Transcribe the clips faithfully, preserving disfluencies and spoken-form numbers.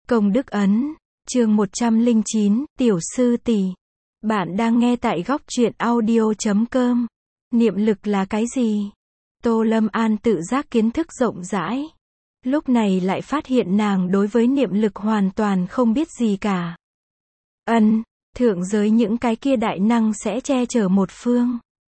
Công đức ấn, chương một trăm lẻ chín, tiểu sư tỷ. Bạn đang nghe tại góc truyện audio chấm com. Niệm lực là cái gì? Tô Lâm An tự giác kiến thức rộng rãi. Lúc này lại phát hiện nàng đối với niệm lực hoàn toàn không biết gì cả. Ân, thượng giới những cái kia đại năng sẽ che chở một phương.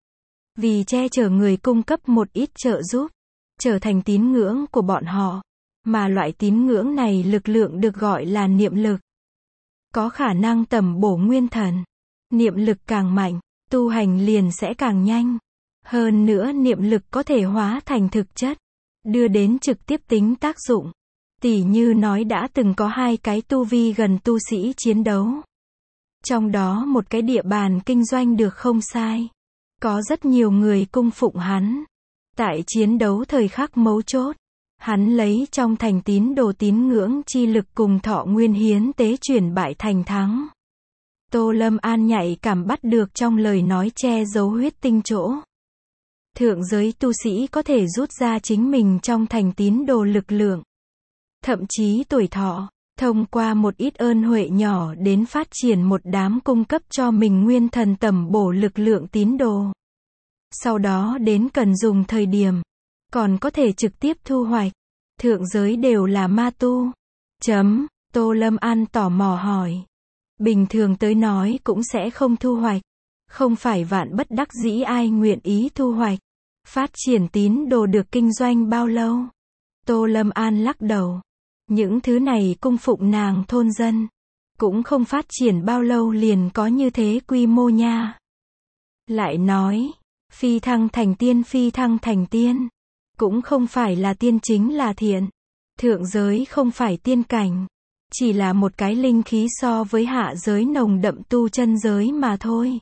Vì che chở người cung cấp một ít trợ giúp, trở thành tín ngưỡng của bọn họ. Mà loại tín ngưỡng này lực lượng được gọi là niệm lực. Có khả năng tầm bổ nguyên thần. Niệm lực càng mạnh, tu hành liền sẽ càng nhanh. Hơn nữa niệm lực có thể hóa thành thực chất, đưa đến trực tiếp tính tác dụng. Tỉ như nói đã từng có hai cái tu vi gần tu sĩ chiến đấu. Trong đó một cái địa bàn kinh doanh được không sai. Có rất nhiều người cung phụng hắn. Tại chiến đấu thời khắc mấu chốt, hắn lấy trong thành tín đồ tín ngưỡng chi lực cùng thọ nguyên hiến tế chuyển bại thành thắng. Tô Lâm An nhạy cảm bắt được trong lời nói che giấu huyết tinh chỗ. Thượng giới tu sĩ có thể rút ra chính mình trong thành tín đồ lực lượng. Thậm chí tuổi thọ, thông qua một ít ơn huệ nhỏ đến phát triển một đám cung cấp cho mình nguyên thần tầm bổ lực lượng tín đồ. Sau đó đến cần dùng thời điểm, còn có thể trực tiếp thu hoạch. Thượng giới đều là ma tu. Chấm, Tô Lâm An tò mò hỏi. Bình thường tới nói cũng sẽ không thu hoạch. Không phải vạn bất đắc dĩ ai nguyện ý thu hoạch. Phát triển tín đồ được kinh doanh bao lâu? Tô Lâm An lắc đầu. Những thứ này cung phụng nàng thôn dân. Cũng không phát triển bao lâu liền có như thế quy mô nha. Lại nói, phi thăng thành tiên phi thăng thành tiên. Cũng không phải là tiên chính là thiện. Thượng giới không phải tiên cảnh. Chỉ là một cái linh khí so với hạ giới nồng đậm tu chân giới mà thôi.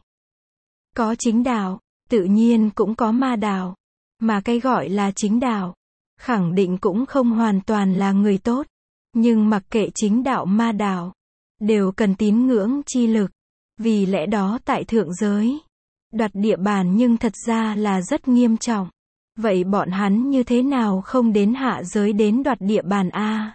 Có chính đạo, tự nhiên cũng có ma đạo. Mà cái gọi là chính đạo, khẳng định cũng không hoàn toàn là người tốt. Nhưng mặc kệ chính đạo ma đạo, đều cần tín ngưỡng chi lực. Vì lẽ đó tại thượng giới, đoạt địa bàn nhưng thật ra là rất nghiêm trọng. Vậy bọn hắn như thế nào không đến hạ giới đến đoạt địa bàn a?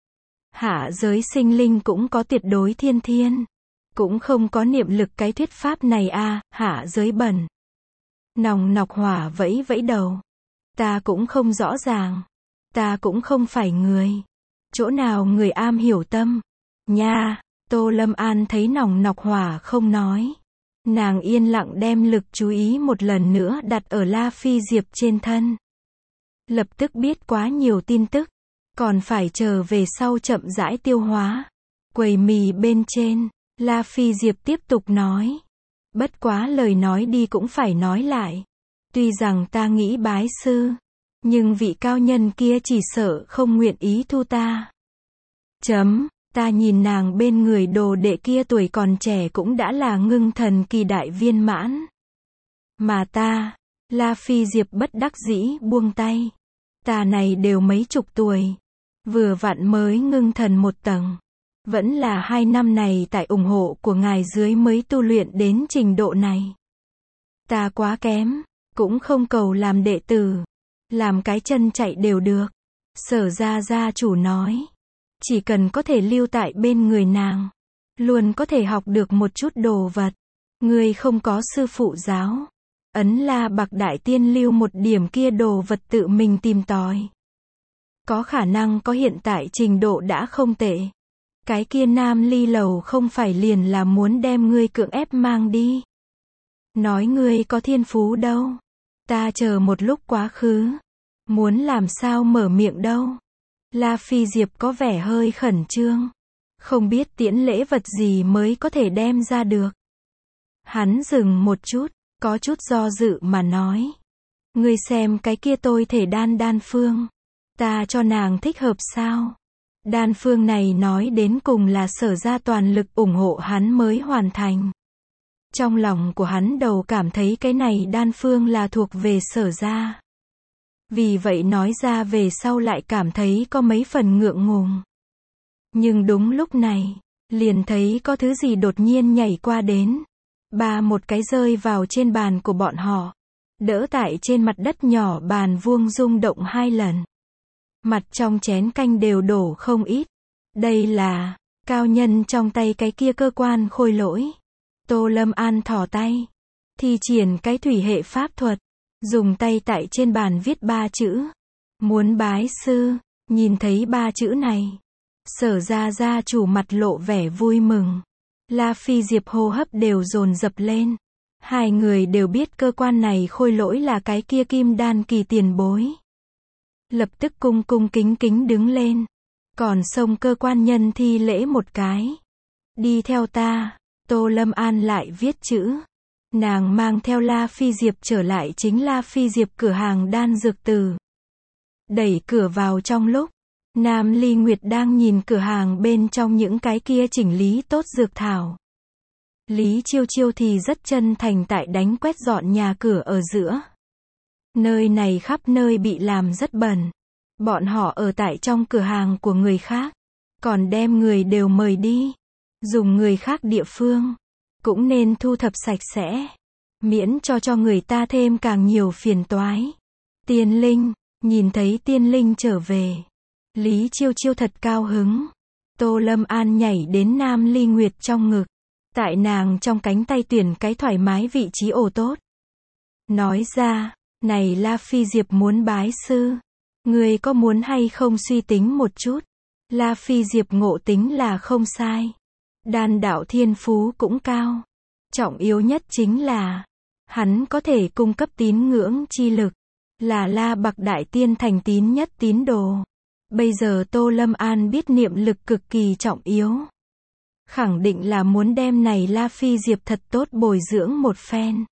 Hạ giới sinh linh cũng có tuyệt đối thiên thiên. Cũng không có niệm lực cái thuyết pháp này a, hạ giới bẩn. Nòng nọc hỏa vẫy vẫy đầu. Ta cũng không rõ ràng. Ta cũng không phải người. Chỗ nào người am hiểu tâm. Nha, Tô Lâm An thấy nòng nọc hỏa không nói. Nàng yên lặng đem lực chú ý một lần nữa đặt ở La Phi Diệp trên thân. Lập tức biết quá nhiều tin tức. Còn phải chờ về sau chậm rãi tiêu hóa. Quầy mì bên trên, La Phi Diệp tiếp tục nói. Bất quá lời nói đi cũng phải nói lại. Tuy rằng ta nghĩ bái sư, nhưng vị cao nhân kia chỉ sợ không nguyện ý thu ta. Chấm, ta nhìn nàng bên người đồ đệ kia tuổi còn trẻ cũng đã là ngưng thần kỳ đại viên mãn. Mà ta, La Phi Diệp bất đắc dĩ buông tay. Ta này đều mấy chục tuổi. Vừa vặn mới ngưng thần một tầng. Vẫn là hai năm này tại ủng hộ của ngài dưới mới tu luyện đến trình độ này. Ta quá kém, cũng không cầu làm đệ tử. Làm cái chân chạy đều được. Sở gia gia chủ nói. Chỉ cần có thể lưu tại bên người nàng. Luôn có thể học được một chút đồ vật. Ngươi không có sư phụ giáo. Ấn La Bạc Đại Tiên lưu một điểm kia đồ vật tự mình tìm tòi. Có khả năng có hiện tại trình độ đã không tệ. Cái kia Nam Ly Lầu không phải liền là muốn đem ngươi cưỡng ép mang đi. Nói ngươi có thiên phú đâu. Ta chờ một lúc quá khứ. Muốn làm sao mở miệng đâu. La Phi Diệp có vẻ hơi khẩn trương. Không biết tiễn lễ vật gì mới có thể đem ra được. Hắn dừng một chút, có chút do dự mà nói. Ngươi xem cái kia tôi thể đan đan phương. Ta cho nàng thích hợp sao? Đan phương này nói đến cùng là sở ra toàn lực ủng hộ hắn mới hoàn thành. Trong lòng của hắn đầu cảm thấy cái này đan phương là thuộc về sở ra. Vì vậy nói ra về sau lại cảm thấy có mấy phần ngượng ngùng. Nhưng đúng lúc này, liền thấy có thứ gì đột nhiên nhảy qua đến. Ba một cái rơi vào trên bàn của bọn họ. Đỡ tại trên mặt đất nhỏ bàn vuông rung động hai lần. Mặt trong chén canh đều đổ không ít. Đây là cao nhân trong tay cái kia cơ quan khôi lỗi. Tô Lâm An thò tay, thi triển cái thủy hệ pháp thuật, dùng tay tại trên bàn viết ba chữ. Muốn bái sư. Nhìn thấy ba chữ này, Sở gia gia chủ mặt lộ vẻ vui mừng. La Phi Diệp hô hấp đều dồn dập lên. Hai người đều biết cơ quan này khôi lỗi là cái kia kim đan kỳ tiền bối. Lập tức cung cung kính kính đứng lên. Còn xông cơ quan nhân thi lễ một cái. Đi theo ta. Tô Lâm An lại viết chữ. Nàng mang theo La Phi Diệp trở lại chính La Phi Diệp cửa hàng đan dược từ. Đẩy cửa vào trong lúc Nam Ly Nguyệt đang nhìn cửa hàng bên trong những cái kia chỉnh lý tốt dược thảo. Lý Chiêu Chiêu thì rất chân thành tại đánh quét dọn nhà cửa ở giữa. Nơi này khắp nơi bị làm rất bẩn. Bọn họ ở tại trong cửa hàng của người khác, còn đem người đều mời đi. Dùng người khác địa phương, cũng nên thu thập sạch sẽ, miễn cho cho người ta thêm càng nhiều phiền toái. Tiên Linh, nhìn thấy Tiên Linh trở về. Lý Chiêu Chiêu thật cao hứng. Tô Lâm An nhảy đến Nam Ly Nguyệt trong ngực. Tại nàng trong cánh tay tuyển cái thoải mái vị trí ổ tốt. Nói ra, này La Phi Diệp muốn bái sư. Người có muốn hay không suy tính một chút. La Phi Diệp ngộ tính là không sai. Đan đạo thiên phú cũng cao. Trọng yếu nhất chính là, hắn có thể cung cấp tín ngưỡng chi lực. Là La Bạc Đại Tiên thành tín nhất tín đồ. Bây giờ Tô Lâm An biết niệm lực cực kỳ trọng yếu. Khẳng định là muốn đem này La Phi Diệp thật tốt bồi dưỡng một phen.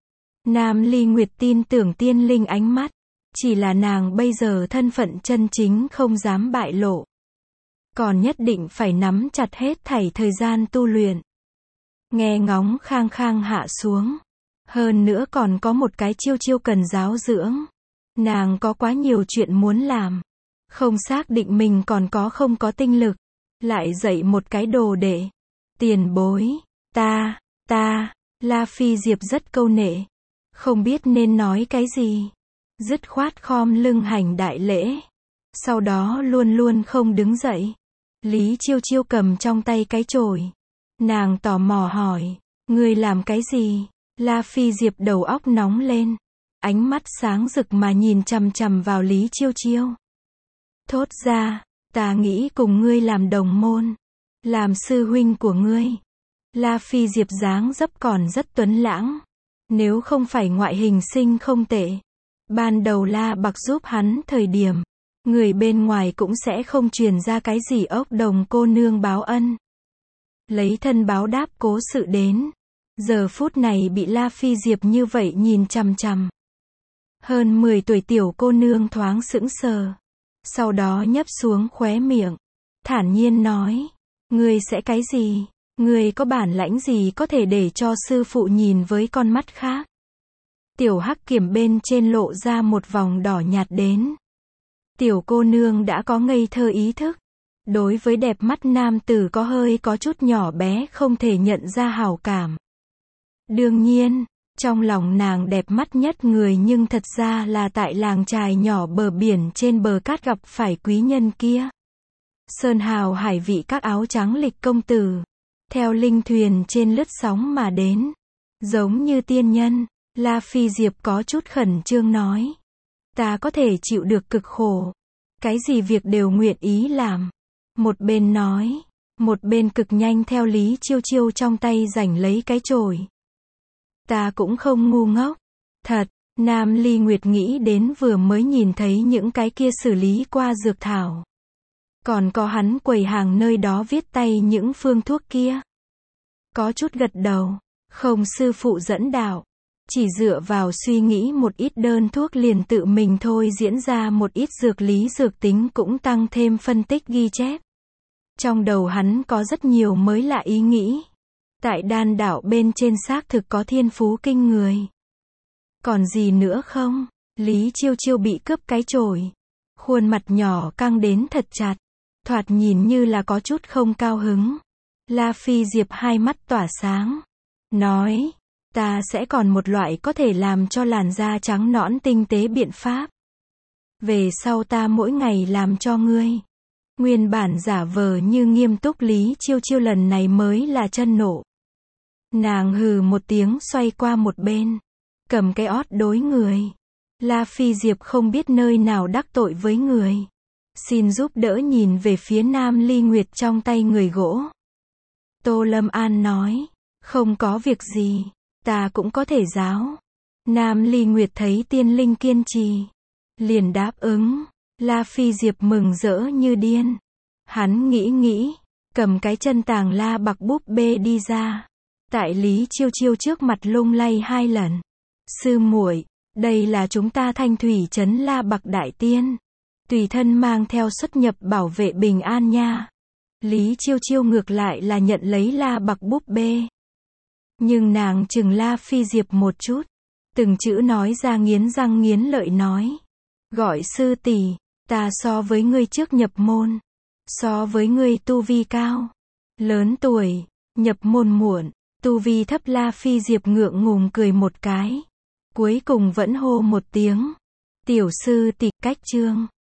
Nam Ly Nguyệt tin tưởng Tiên Linh ánh mắt. Chỉ là nàng bây giờ thân phận chân chính không dám bại lộ. Còn nhất định phải nắm chặt hết thảy thời gian tu luyện. Nghe ngóng khang khang hạ xuống. Hơn nữa còn có một cái chiêu chiêu cần giáo dưỡng. Nàng có quá nhiều chuyện muốn làm. Không xác định mình còn có không có tinh lực. Lại dạy một cái đồ đệ. Tiền bối. Ta, ta, La Phi Diệp rất câu nệ. Không biết nên nói cái gì. Dứt khoát khom lưng hành đại lễ. Sau đó luôn luôn không đứng dậy. Lý Chiêu Chiêu cầm trong tay cái chổi. Nàng tò mò hỏi. Ngươi làm cái gì? La Phi Diệp đầu óc nóng lên. Ánh mắt sáng rực mà nhìn chằm chằm vào Lý Chiêu Chiêu. Thốt ra, ta nghĩ cùng ngươi làm đồng môn. Làm sư huynh của ngươi. La Phi Diệp dáng dấp còn rất tuấn lãng. Nếu không phải ngoại hình sinh không tệ. Ban đầu La Bạc giúp hắn thời điểm. Người bên ngoài cũng sẽ không truyền ra cái gì ốc đồng cô nương báo ân. Lấy thân báo đáp cố sự đến. Giờ phút này bị La Phi Diệp như vậy nhìn chằm chằm. Hơn mười tuổi tiểu cô nương thoáng sững sờ. Sau đó nhấp xuống khóe miệng. Thản nhiên nói. Ngươi sẽ cái gì? Ngươi có bản lãnh gì có thể để cho sư phụ nhìn với con mắt khác? Tiểu hắc kiểm bên trên lộ ra một vòng đỏ nhạt đến. Tiểu cô nương đã có ngây thơ ý thức. Đối với đẹp mắt nam tử có hơi có chút nhỏ bé không thể nhận ra hảo cảm. Đương nhiên, trong lòng nàng đẹp mắt nhất người nhưng thật ra là tại làng chài nhỏ bờ biển trên bờ cát gặp phải quý nhân kia. Sơn hào hải vị các áo trắng lịch công tử. Theo linh thuyền trên lướt sóng mà đến. Giống như tiên nhân. La Phi Diệp có chút khẩn trương nói. Ta có thể chịu được cực khổ. Cái gì việc đều nguyện ý làm. Một bên nói. Một bên cực nhanh theo Lý Chiêu Chiêu trong tay giành lấy cái chổi. Ta cũng không ngu ngốc. Thật, Nam Ly Nguyệt nghĩ đến vừa mới nhìn thấy những cái kia xử lý qua dược thảo. Còn có hắn quầy hàng nơi đó viết tay những phương thuốc kia. Có chút gật đầu. Không sư phụ dẫn đạo. Chỉ dựa vào suy nghĩ một ít đơn thuốc liền tự mình thôi diễn ra một ít dược lý dược tính cũng tăng thêm phân tích ghi chép. Trong đầu hắn có rất nhiều mới lạ ý nghĩ. Tại đan đạo bên trên xác thực có thiên phú kinh người. Còn gì nữa không? Lý Chiêu Chiêu bị cướp cái chổi. Khuôn mặt nhỏ căng đến thật chặt. Thoạt nhìn như là có chút không cao hứng. La Phi Diệp hai mắt tỏa sáng. Nói. Ta sẽ còn một loại có thể làm cho làn da trắng nõn tinh tế biện pháp. Về sau ta mỗi ngày làm cho ngươi. Nguyên bản giả vờ như nghiêm túc Lý Chiêu Chiêu lần này mới là chân nộ. Nàng hừ một tiếng xoay qua một bên, cầm cái ót đối người. La Phi Diệp không biết nơi nào đắc tội với người. Xin giúp đỡ nhìn về phía Nam Ly Nguyệt trong tay người gỗ. Tô Lâm An nói, không có việc gì, ta cũng có thể giáo. Nam Ly Nguyệt thấy tiên linh kiên trì, liền đáp ứng. La Phi Diệp mừng rỡ như điên. Hắn nghĩ nghĩ, cầm cái chân tàng la bạc búp bê đi ra. Tại Lý Chiêu Chiêu trước mặt lung lay hai lần. Sư muội, đây là chúng ta Thanh Thủy trấn La Bạc Đại Tiên. Tùy thân mang theo xuất nhập bảo vệ bình an nha. Lý Chiêu Chiêu ngược lại là nhận lấy la bạc búp bê. Nhưng nàng chừng La Phi Diệp một chút. Từng chữ nói ra nghiến răng nghiến lợi nói. Gọi sư tỷ, ta so với ngươi trước nhập môn. So với ngươi tu vi cao. Lớn tuổi, nhập môn muộn. Tu vi thấp La Phi Diệp ngượng ngùng cười một cái. Cuối cùng vẫn hô một tiếng. Tiểu sư tỷ cách chương.